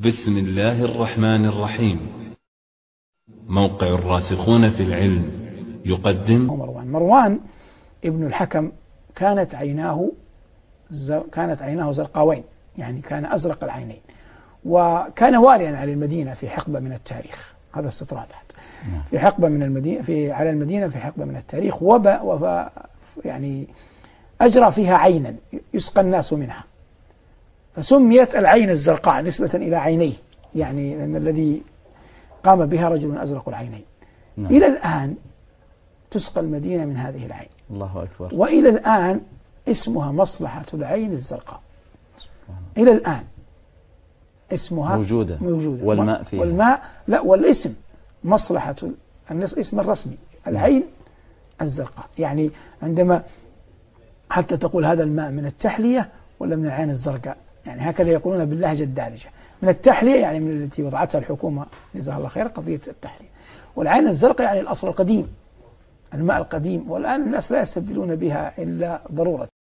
بسم الله الرحمن الرحيم. موقع الراسخون في العلم يقدم. مروان ابن الحكم كانت عيناه زرقاوين، يعني كان أزرق العينين، وكان واليا على المدينة في حقبة من التاريخ. هذا استطراد في حقبة من المدينة، على المدينة في حقبة من التاريخ، يعني أجرى فيها عينا يسقى الناس منها، فسميت العين الزرقاء نسبة إلى عينيه، يعني لأن الذي قام بها رجل أزرق العينين. إلى الآن تسقى المدينة من هذه العين. الله أكبر. وإلى الآن اسمها مصلحة العين الزرقاء. إلى الآن اسمها موجودة. والماء فيها. والماء لا، والاسم مصلحة اسم الرسمي العين الزرقاء. يعني عندما حتى تقول هذا الماء من التحلية ولا من العين الزرقاء، يعني هكذا يقولون باللهجة الدارجة. من التحلية يعني من التي وضعتها الحكومة جزاها الله خير، قضية التحلية. والعين الزرقاء يعني الأصل القديم، الماء القديم، والآن الناس لا يستبدلون بها إلا ضرورة.